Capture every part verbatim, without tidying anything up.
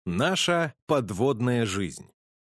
Наша подводная жизнь.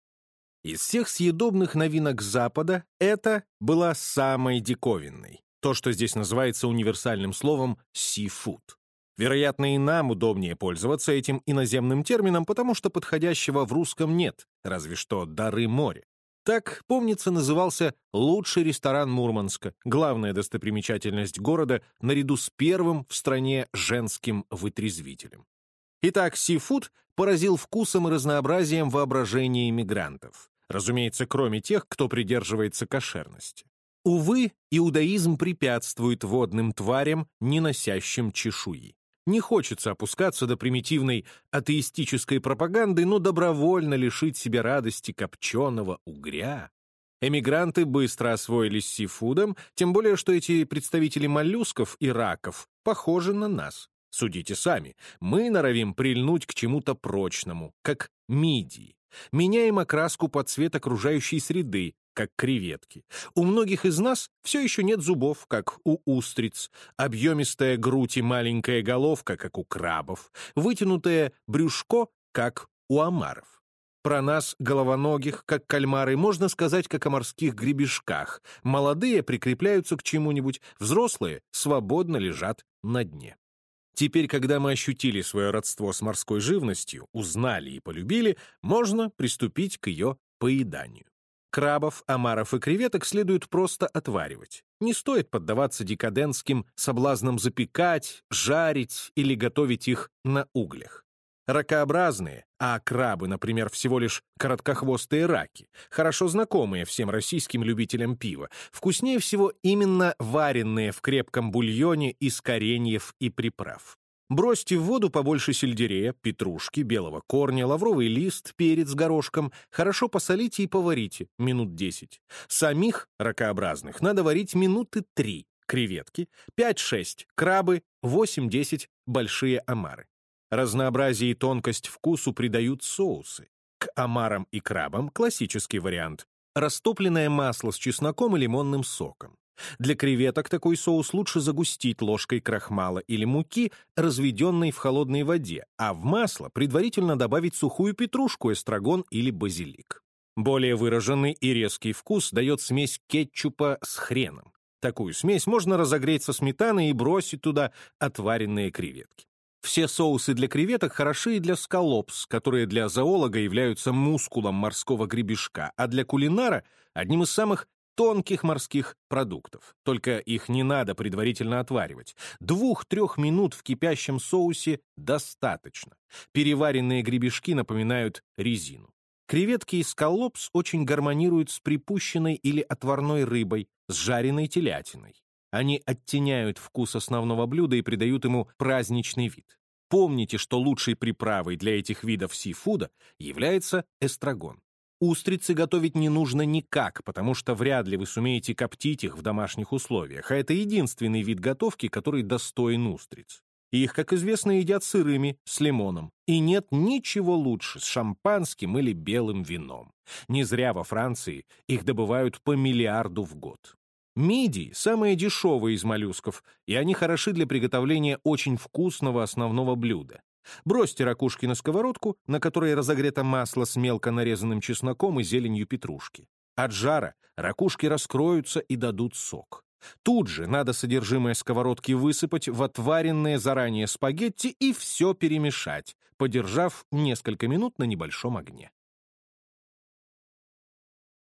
Из всех съедобных новинок Запада эта была самой диковинной. То, что здесь называется универсальным словом «сифуд». Вероятно, и нам удобнее пользоваться этим иноземным термином, потому что подходящего в русском нет, разве что «дары моря». Так, помнится, назывался лучший ресторан Мурманска, главная достопримечательность города, наряду с первым в стране женским вытрезвителем. Итак, сифуд поразил вкусом и разнообразием воображения иммигрантов. Разумеется, кроме тех, кто придерживается кошерности. Увы, иудаизм препятствует водным тварям, не носящим чешуи. Не хочется опускаться до примитивной атеистической пропаганды, но добровольно лишить себя радости копченого угря. Эмигранты быстро освоились с сифудом, тем более, что эти представители моллюсков и раков похожи на нас. Судите сами, мы норовим прильнуть к чему-то прочному, как мидии. Меняем окраску под цвет окружающей среды, как креветки. У многих из нас все еще нет зубов, как у устриц, объемистая грудь и маленькая головка, как у крабов, вытянутое брюшко, как у омаров. Про нас, головоногих, как кальмары, можно сказать, как о морских гребешках. Молодые прикрепляются к чему-нибудь, взрослые свободно лежат на дне. Теперь, когда мы ощутили свое родство с морской живностью, узнали и полюбили, можно приступить к ее поеданию. Крабов, омаров и креветок следует просто отваривать. Не стоит поддаваться декадентским соблазнам запекать, жарить или готовить их на углях. Ракообразные, а крабы, например, всего лишь короткохвостые раки, хорошо знакомые всем российским любителям пива, вкуснее всего именно вареные в крепком бульоне из кореньев и приправ. Бросьте в воду побольше сельдерея, петрушки, белого корня, лавровый лист, перец с горошком, хорошо посолите и поварите минут десять. Самих ракообразных надо варить минуты три, креветки, пять-шесть крабы, восемь-десять большие омары. Разнообразие и тонкость вкусу придают соусы. К омарам и крабам классический вариант – растопленное масло с чесноком и лимонным соком. Для креветок такой соус лучше загустить ложкой крахмала или муки, разведенной в холодной воде, а в масло предварительно добавить сухую петрушку, эстрагон или базилик. Более выраженный и резкий вкус дает смесь кетчупа с хреном. Такую смесь можно разогреть со сметаной и бросить туда отваренные креветки. Все соусы для креветок хороши и для скалопс, которые для зоолога являются мускулом морского гребешка, а для кулинара — одним из самых тонких морских продуктов. Только их не надо предварительно отваривать. Двух-трех минут в кипящем соусе достаточно. Переваренные гребешки напоминают резину. Креветки и скалопс очень гармонируют с припущенной или отварной рыбой, с жареной телятиной. Они оттеняют вкус основного блюда и придают ему праздничный вид. Помните, что лучшей приправой для этих видов сифуда является эстрагон. Устрицы готовить не нужно никак, потому что вряд ли вы сумеете коптить их в домашних условиях, а это единственный вид готовки, который достоин устриц. Их, как известно, едят сырыми, с лимоном. И нет ничего лучше с шампанским или белым вином. Не зря во Франции их добывают по миллиарду в год. Мидии – самые дешевые из моллюсков, и они хороши для приготовления очень вкусного основного блюда. Бросьте ракушки на сковородку, на которой разогрето масло с мелко нарезанным чесноком и зеленью петрушки. От жара ракушки раскроются и дадут сок. Тут же надо содержимое сковородки высыпать в отваренные заранее спагетти и все перемешать, подержав несколько минут на небольшом огне.